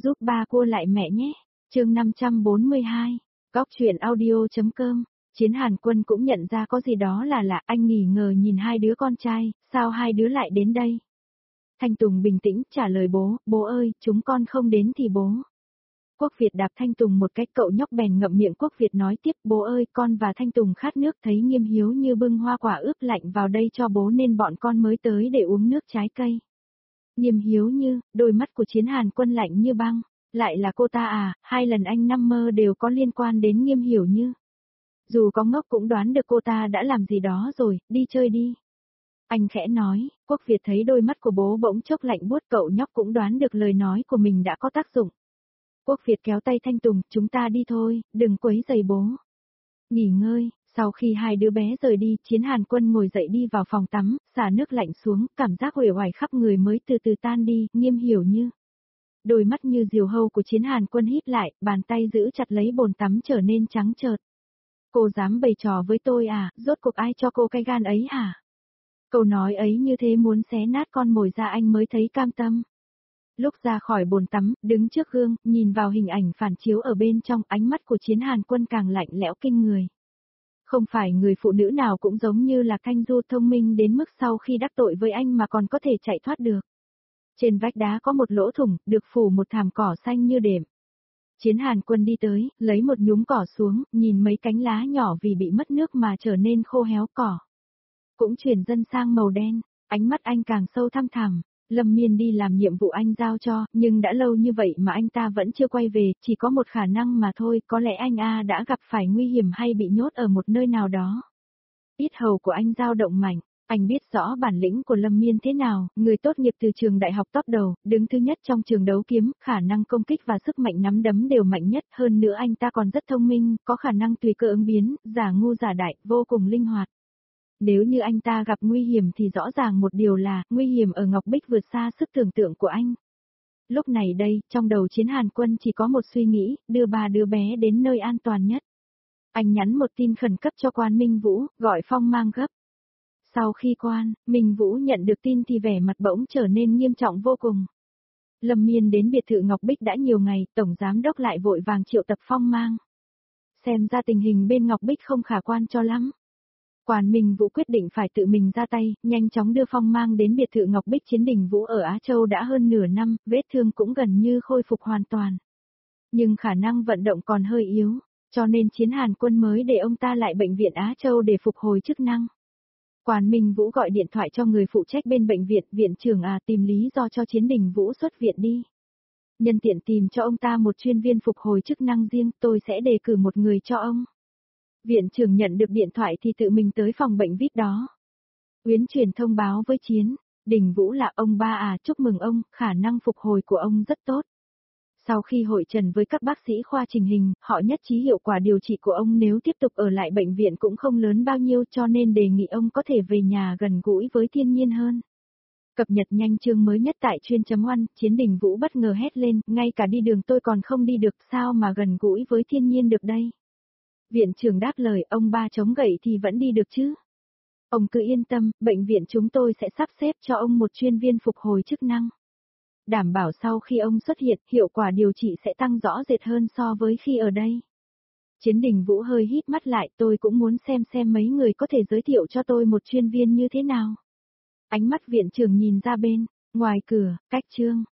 Giúp ba cua lại mẹ nhé. Chương 542. Góc truyện audio.com. Chiến Hàn Quân cũng nhận ra có gì đó là lạ, anh nghi ngờ nhìn hai đứa con trai, sao hai đứa lại đến đây? Thanh Tùng bình tĩnh trả lời bố ơi, chúng con không đến thì bố. Quốc Việt đạp Thanh Tùng một cái, cậu nhóc bèn ngậm miệng. Quốc Việt nói tiếp, bố ơi, con và Thanh Tùng khát nước, thấy Nghiêm Hiếu Như bưng hoa quả ướp lạnh vào đây cho bố nên bọn con mới tới để uống nước trái cây. Nghiêm Hiếu Như, đôi mắt của Chiến Hàn Quân lạnh như băng, lại là cô ta à? Hai lần anh nằm mơ đều có liên quan đến Nghiêm Hiểu Như. Dù có ngốc cũng đoán được cô ta đã làm gì đó rồi, đi chơi đi. Anh khẽ nói. Quốc Việt thấy đôi mắt của bố bỗng chốc lạnh buốt, cậu nhóc cũng đoán được lời nói của mình đã có tác dụng. Quốc Việt kéo tay Thanh Tùng, chúng ta đi thôi, đừng quấy rầy bố. Nghỉ ngơi. Sau khi hai đứa bé rời đi, Chiến Hàn Quân ngồi dậy đi vào phòng tắm, xả nước lạnh xuống, cảm giác uể oải khắp người mới từ từ tan đi. Nghiêm Hiểu Như. Đôi mắt như diều hâu của Chiến Hàn Quân híp lại, bàn tay giữ chặt lấy bồn tắm trở nên trắng trợt. Cô dám bày trò với tôi à? Rốt cuộc ai cho cô cái gan ấy hả? Câu nói ấy như thế muốn xé nát con mồi ra anh mới thấy cam tâm. Lúc ra khỏi bồn tắm, đứng trước gương, nhìn vào hình ảnh phản chiếu ở bên trong, ánh mắt của Chiến Hàn Quân càng lạnh lẽo kinh người. Không phải người phụ nữ nào cũng giống như là Thanh Du thông minh đến mức sau khi đắc tội với anh mà còn có thể chạy thoát được. Trên vách đá có một lỗ thủng, được phủ một thảm cỏ xanh như đệm. Chiến Hàn Quân đi tới, lấy một nhúm cỏ xuống, nhìn mấy cánh lá nhỏ vì bị mất nước mà trở nên khô héo cỏ. Cũng chuyển dần sang màu đen, ánh mắt anh càng sâu thăm thẳm. Lâm Miên đi làm nhiệm vụ anh giao cho, nhưng đã lâu như vậy mà anh ta vẫn chưa quay về, chỉ có một khả năng mà thôi, có lẽ anh đã gặp phải nguy hiểm hay bị nhốt ở một nơi nào đó. Yết hầu của anh dao động mạnh, anh biết rõ bản lĩnh của Lâm Miên thế nào, người tốt nghiệp từ trường đại học top đầu, đứng thứ nhất trong trường đấu kiếm, khả năng công kích và sức mạnh nắm đấm đều mạnh nhất, hơn nữa anh ta còn rất thông minh, có khả năng tùy cơ ứng biến, giả ngu giả đại, vô cùng linh hoạt. Nếu như anh ta gặp nguy hiểm thì rõ ràng một điều là, nguy hiểm ở Ngọc Bích vượt xa sức tưởng tượng của anh. Lúc này đây, trong đầu Chiến Hàn Quân chỉ có một suy nghĩ, đưa ba đứa bé đến nơi an toàn nhất. Anh nhắn một tin khẩn cấp cho Quan Minh Vũ, gọi Phong Mang gấp. Sau khi Minh Vũ nhận được tin thì vẻ mặt bỗng trở nên nghiêm trọng vô cùng. Lâm Miên đến biệt thự Ngọc Bích đã nhiều ngày, Tổng Giám Đốc lại vội vàng triệu tập Phong Mang. Xem ra tình hình bên Ngọc Bích không khả quan cho lắm. Quan Minh Vũ quyết định phải tự mình ra tay, nhanh chóng đưa Phong Mang đến biệt thự Ngọc Bích. Chiến Đình Vũ ở Á Châu đã hơn nửa năm, vết thương cũng gần như khôi phục hoàn toàn. Nhưng khả năng vận động còn hơi yếu, cho nên Chiến Hàn Quân mới để ông ta lại bệnh viện Á Châu để phục hồi chức năng. Quan Minh Vũ gọi điện thoại cho người phụ trách bên bệnh viện, viện trưởng tìm lý do cho Chiến Đình Vũ xuất viện đi. Nhân tiện tìm cho ông ta một chuyên viên phục hồi chức năng riêng, tôi sẽ đề cử một người cho ông. Viện trưởng nhận được điện thoại thì tự mình tới phòng bệnh VIP đó. Uyến chuyển thông báo với Chiến Đình Vũ là ông ba chúc mừng ông, khả năng phục hồi của ông rất tốt. Sau khi hội trần với các bác sĩ khoa trình hình, họ nhất trí hiệu quả điều trị của ông nếu tiếp tục ở lại bệnh viện cũng không lớn bao nhiêu, cho nên đề nghị ông có thể về nhà gần gũi với thiên nhiên hơn. Cập nhật nhanh chương mới nhất tại chuyên.oan, Chiến Đình Vũ bất ngờ hét lên, ngay cả đi đường tôi còn không đi được, sao mà gần gũi với thiên nhiên được đây? Viện trưởng đáp lời, ông ba chống gậy thì vẫn đi được chứ. Ông cứ yên tâm, bệnh viện chúng tôi sẽ sắp xếp cho ông một chuyên viên phục hồi chức năng. Đảm bảo sau khi ông xuất hiện, hiệu quả điều trị sẽ tăng rõ rệt hơn so với khi ở đây. Chiến Đình Vũ hơi híp mắt lại, tôi cũng muốn xem mấy người có thể giới thiệu cho tôi một chuyên viên như thế nào. Ánh mắt viện trưởng nhìn ra bên ngoài cửa, cách Trương